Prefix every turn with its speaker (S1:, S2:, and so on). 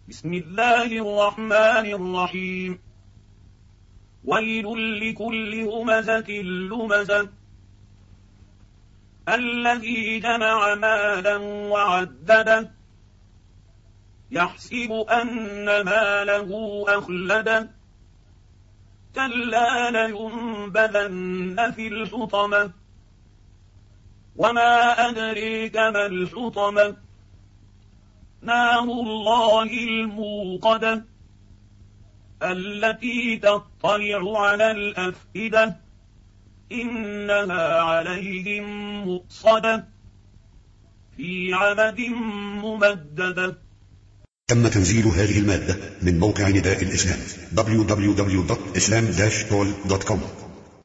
S1: بسم الله الرحمن الرحيم. ويل لكل همزة لمزة الذي جمع مالا وعدده يحسب أن ماله أخلده كلا لينبذن في الحطمة وما أدريك ما الحطمة نار الله الموقدة التي تطلع على الأفئدة إنها عليهم مؤصدة في عمد ممددة.
S2: تم تنزيل هذه المادة من موقع نداء الإسلام www.islam-call.com